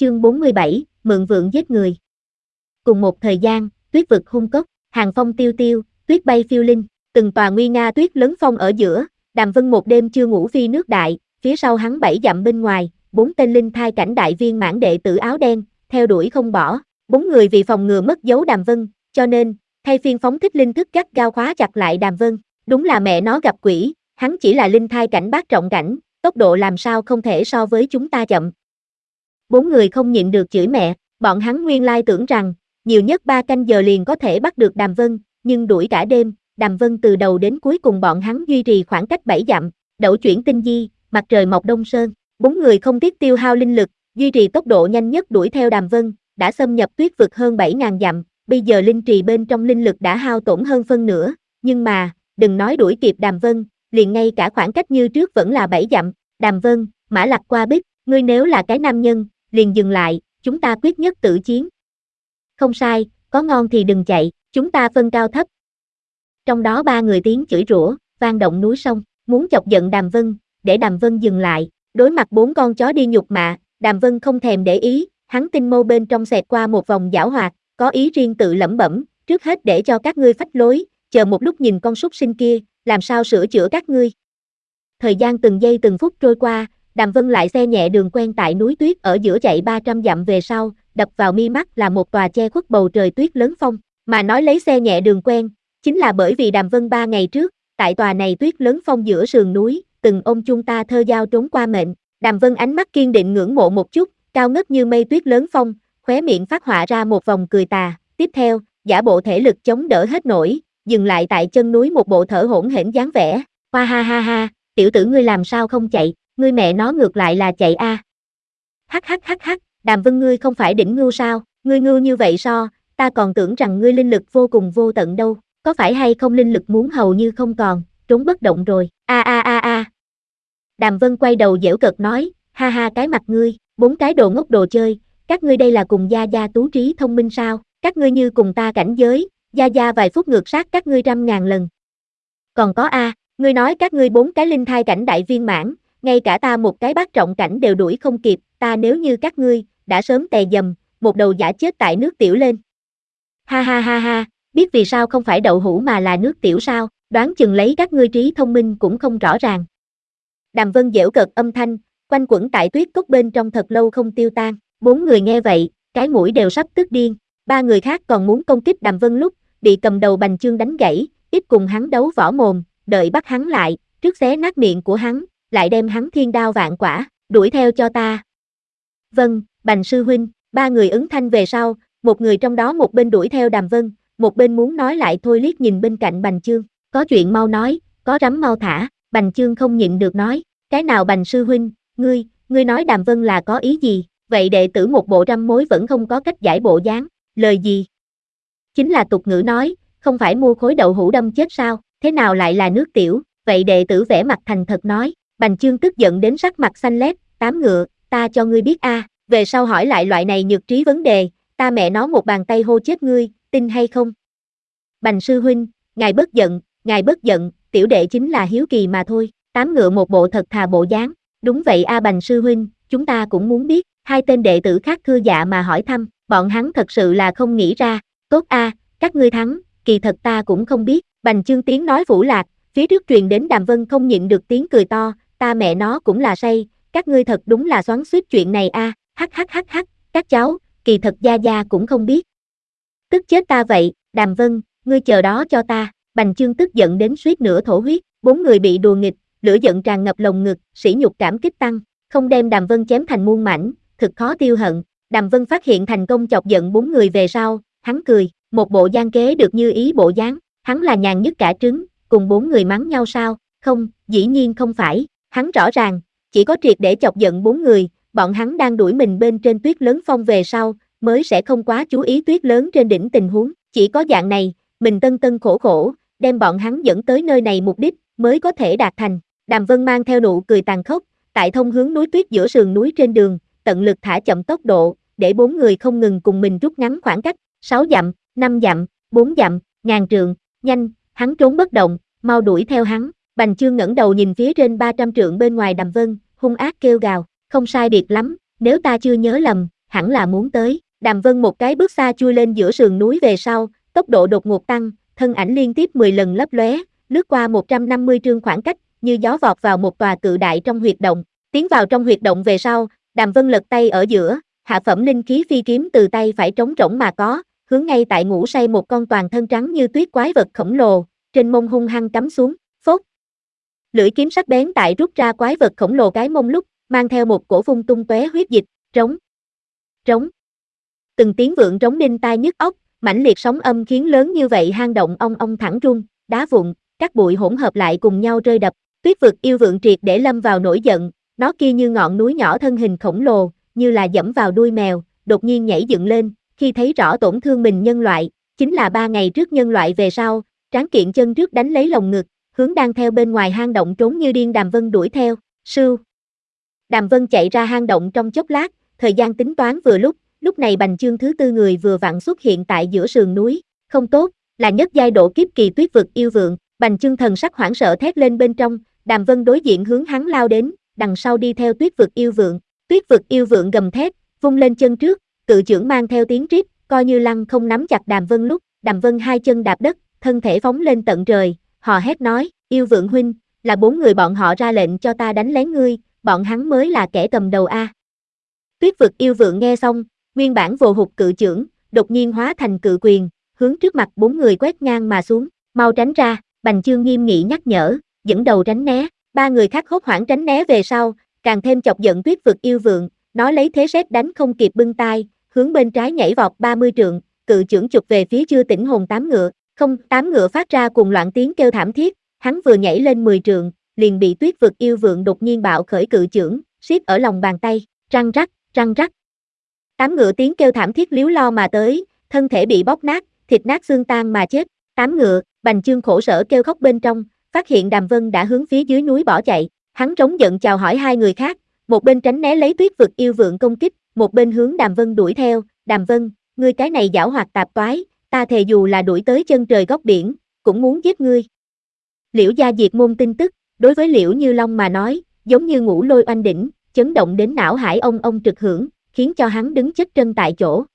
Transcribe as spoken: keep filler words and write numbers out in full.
Chương bốn mươi bảy, Mượn vượng giết người. Cùng một thời gian, tuyết vực hung cốc, hàng phong tiêu tiêu, tuyết bay phiêu linh, từng tòa nguy nga tuyết lớn phong ở giữa, Đàm Vân một đêm chưa ngủ phi nước đại, phía sau hắn bảy dặm bên ngoài, bốn tên linh thai cảnh đại viên mãn đệ tử áo đen, theo đuổi không bỏ, bốn người vì phòng ngừa mất dấu Đàm Vân, cho nên, thay phiên phóng thích linh thức gắt gao khóa chặt lại Đàm Vân, đúng là mẹ nó gặp quỷ, hắn chỉ là linh thai cảnh bát trọng cảnh, tốc độ làm sao không thể so với chúng ta chậm. Bốn người không nhịn được chửi mẹ, bọn hắn nguyên lai tưởng rằng, nhiều nhất ba canh giờ liền có thể bắt được Đàm Vân, nhưng đuổi cả đêm, Đàm Vân từ đầu đến cuối cùng bọn hắn duy trì khoảng cách bảy dặm, đẩu chuyển tinh di, mặt trời mọc đông sơn, bốn người không tiếc tiêu hao linh lực, duy trì tốc độ nhanh nhất đuổi theo Đàm Vân, đã xâm nhập tuyết vực hơn bảy ngàn dặm, bây giờ linh trì bên trong linh lực đã hao tổn hơn phân nửa, nhưng mà, đừng nói đuổi kịp Đàm Vân, liền ngay cả khoảng cách như trước vẫn là bảy dặm, Đàm Vân, Mã Lặc qua bích, ngươi nếu là cái nam nhân, liền dừng lại, chúng ta quyết nhất tử chiến. Không sai, có ngon thì đừng chạy, chúng ta phân cao thấp. Trong đó ba người tiếng chửi rủa, vang động núi sông, muốn chọc giận Đàm Vân, để Đàm Vân dừng lại, đối mặt bốn con chó đi nhục mạ, Đàm Vân không thèm để ý, hắn tinh mâu bên trong xẹt qua một vòng giảo hoạt, có ý riêng tự lẩm bẩm, trước hết để cho các ngươi phách lối, chờ một lúc nhìn con súc sinh kia, làm sao sửa chữa các ngươi. Thời gian từng giây từng phút trôi qua, Đàm Vân lại xe nhẹ đường quen tại núi tuyết ở giữa chạy ba trăm dặm về sau, đập vào mi mắt là một tòa che khuất bầu trời tuyết lớn phong, mà nói lấy xe nhẹ đường quen, chính là bởi vì Đàm Vân ba ngày trước, tại tòa này tuyết lớn phong giữa sườn núi, từng ôm chung ta thơ giao trốn qua mệnh, Đàm Vân ánh mắt kiên định ngưỡng mộ một chút, cao ngất như mây tuyết lớn phong, khóe miệng phát họa ra một vòng cười tà, tiếp theo, giả bộ thể lực chống đỡ hết nổi, dừng lại tại chân núi một bộ thở hổn hển dáng vẻ, hoa ha ha ha, tiểu tử ngươi làm sao không chạy, ngươi mẹ nó ngược lại là chạy a. Hắc hắc hắc hắc, Đàm Vân ngươi không phải đỉnh ngưu sao, ngươi ngưu như vậy so, ta còn tưởng rằng ngươi linh lực vô cùng vô tận đâu, có phải hay không linh lực muốn hầu như không còn, trốn bất động rồi, a a a a. Đàm Vân quay đầu giễu cợt nói, ha ha cái mặt ngươi, bốn cái đồ ngốc đồ chơi, các ngươi đây là cùng gia gia tú trí thông minh sao, các ngươi như cùng ta cảnh giới, gia gia vài phút ngược sát các ngươi trăm ngàn lần. Còn có a, ngươi nói các ngươi bốn cái linh thai cảnh đại viên mãn, ngay cả ta một cái bát trọng cảnh đều đuổi không kịp, ta nếu như các ngươi, đã sớm tè dầm, một đầu giả chết tại nước tiểu lên. Ha ha ha ha, biết vì sao không phải đậu hũ mà là nước tiểu sao, đoán chừng lấy các ngươi trí thông minh cũng không rõ ràng. Đàm Vân giễu cợt âm thanh, quanh quẩn tại tuyết cốc bên trong thật lâu không tiêu tan, bốn người nghe vậy, cái mũi đều sắp tức điên, ba người khác còn muốn công kích Đàm Vân lúc, bị cầm đầu Bành Chương đánh gãy, ít cùng hắn đấu võ mồm, đợi bắt hắn lại, trước xé nát miệng của hắn, lại đem hắn thiên đao vạn quả, đuổi theo cho ta. Vâng, Bành sư huynh, ba người ứng thanh về sau, một người trong đó một bên đuổi theo Đàm Vân, một bên muốn nói lại thôi liếc nhìn bên cạnh Bành Chương, có chuyện mau nói, có rắm mau thả, Bành Chương không nhịn được nói, cái nào Bành sư huynh, ngươi, ngươi nói Đàm Vân là có ý gì, vậy đệ tử một bộ trăm mối vẫn không có cách giải bộ dáng, lời gì? Chính là tục ngữ nói, không phải mua khối đậu hũ đâm chết sao, thế nào lại là nước tiểu, vậy đệ tử vẻ mặt thành thật nói, Bành Chương tức giận đến sắc mặt xanh lét, tám ngựa, ta cho ngươi biết a, về sau hỏi lại loại này nhược trí vấn đề, ta mẹ nó một bàn tay hô chết ngươi, tin hay không? Bành sư huynh, ngài bất giận, ngài bất giận, tiểu đệ chính là hiếu kỳ mà thôi, tám ngựa một bộ thật thà bộ dáng, đúng vậy a Bành sư huynh, chúng ta cũng muốn biết, hai tên đệ tử khác thưa dạ mà hỏi thăm, bọn hắn thật sự là không nghĩ ra, tốt a, các ngươi thắng, kỳ thật ta cũng không biết, Bành Chương tiếng nói vũ lạc, phía trước truyền đến Đàm Vân không nhịn được tiếng cười to, ta mẹ nó cũng là say, các ngươi thật đúng là xoắn xuýt chuyện này a, hắc hắc hắc hắc, các cháu, kỳ thật gia gia cũng không biết. Tức chết ta vậy, Đàm Vân, ngươi chờ đó cho ta, Bành Chương tức giận đến suýt nửa thổ huyết, bốn người bị đùa nghịch, lửa giận tràn ngập lồng ngực, sỉ nhục cảm kích tăng, không đem Đàm Vân chém thành muôn mảnh, thực khó tiêu hận. Đàm Vân phát hiện thành công chọc giận bốn người về sau, hắn cười, một bộ gian kế được như ý bộ dáng, hắn là nhàn nhất cả trứng, cùng bốn người mắng nhau sao, không, dĩ nhiên không phải, hắn rõ ràng, chỉ có triệt để chọc giận bốn người, bọn hắn đang đuổi mình bên trên tuyết lớn phong về sau, mới sẽ không quá chú ý tuyết lớn trên đỉnh tình huống, chỉ có dạng này, mình tân tân khổ khổ, đem bọn hắn dẫn tới nơi này mục đích, mới có thể đạt thành. Đàm Vân mang theo nụ cười tàn khốc, tại thông hướng núi tuyết giữa sườn núi trên đường, tận lực thả chậm tốc độ, để bốn người không ngừng cùng mình rút ngắn khoảng cách, sáu dặm, năm dặm, bốn dặm, ngàn trượng, nhanh, hắn trốn bất động, mau đuổi theo hắn. Bành Chương ngẩng đầu nhìn phía trên ba trăm trượng bên ngoài Đàm Vân, hung ác kêu gào, không sai biệt lắm, nếu ta chưa nhớ lầm, hẳn là muốn tới. Đàm Vân một cái bước xa chui lên giữa sườn núi về sau, tốc độ đột ngột tăng, thân ảnh liên tiếp mười lần lấp lóe, lướt qua một trăm năm mươi trượng khoảng cách, như gió vọt vào một tòa cự đại trong huyệt động. Tiến vào trong huyệt động về sau, Đàm Vân lật tay ở giữa, hạ phẩm linh khí phi kiếm từ tay phải trống rỗng mà có, hướng ngay tại ngủ say một con toàn thân trắng như tuyết quái vật khổng lồ, trên mông hung hăng cắm xuống, phốt. Lưỡi kiếm sắc bén tại rút ra quái vật khổng lồ cái mông lúc, mang theo một cổ phun tung tóe huyết dịch, trống, trống. Từng tiếng vượng trống đinh tai nhức óc, mãnh liệt sóng âm khiến lớn như vậy hang động ong ong thẳng rung, đá vụn, các bụi hỗn hợp lại cùng nhau rơi đập. Tuyết vực yêu vượng triệt để lâm vào nổi giận, nó kia như ngọn núi nhỏ thân hình khổng lồ, như là dẫm vào đuôi mèo, đột nhiên nhảy dựng lên, khi thấy rõ tổn thương mình nhân loại, chính là ba ngày trước nhân loại về sau, tráng kiện chân trước đánh lấy lồng ngực, hướng đang theo bên ngoài hang động trốn như điên. Đàm Vân đuổi theo, sưu. Đàm Vân chạy ra hang động trong chốc lát, thời gian tính toán vừa lúc, lúc này Bành Chương thứ tư người vừa vặn xuất hiện tại giữa sườn núi, không tốt, là nhất giai độ kiếp kỳ tuyết vực yêu vượng. Bành Chương thần sắc hoảng sợ thét lên bên trong, Đàm Vân đối diện hướng hắn lao đến, đằng sau đi theo tuyết vực yêu vượng. Tuyết vực yêu vượng gầm thét, vung lên chân trước, cự chưởng mang theo tiếng rít, coi như lăng không nắm chặt Đàm Vân lúc, Đàm Vân hai chân đạp đất, thân thể phóng lên tận trời, hò hét nói, yêu vượng huynh, là bốn người bọn họ ra lệnh cho ta đánh lén ngươi, bọn hắn mới là kẻ cầm đầu a. Tuyết vực yêu vượng nghe xong, nguyên bản vồ hụt cự chưởng, đột nhiên hóa thành cự quyền, hướng trước mặt bốn người quét ngang mà xuống, mau tránh ra. Bành Chương nghiêm nghị nhắc nhở, dẫn đầu tránh né, ba người khác hốt hoảng tránh né về sau, càng thêm chọc giận tuyết vực yêu vượng, nó lấy thế sét đánh không kịp bưng tai, hướng bên trái nhảy vọt ba mươi trượng, cự chưởng chụp về phía chưa tỉnh hồn tám ngựa, không, tám ngựa phát ra cùng loạn tiếng kêu thảm thiết, hắn vừa nhảy lên mười trượng, liền bị tuyết vực yêu vượng đột nhiên bạo khởi cự chưởng, siết ở lòng bàn tay, răng rắc, răng rắc. Tám ngựa tiếng kêu thảm thiết líu lo mà tới, thân thể bị bóp nát, thịt nát xương tan mà chết. Tám ngựa, Bành Chương khổ sở kêu khóc bên trong, phát hiện Đàm Vân đã hướng phía dưới núi bỏ chạy, hắn trống giận chào hỏi hai người khác, một bên tránh né lấy tuyết vực yêu vượng công kích, một bên hướng Đàm Vân đuổi theo. Đàm Vân, ngươi cái này giảo hoạt tạp toái, ta thề dù là đuổi tới chân trời góc biển, cũng muốn giết ngươi. Liễu gia diệt môn tin tức, đối với Liễu Như Long mà nói, giống như ngũ lôi oanh đỉnh, chấn động đến não hải ông ông trực hưởng, khiến cho hắn đứng chết chân tại chỗ.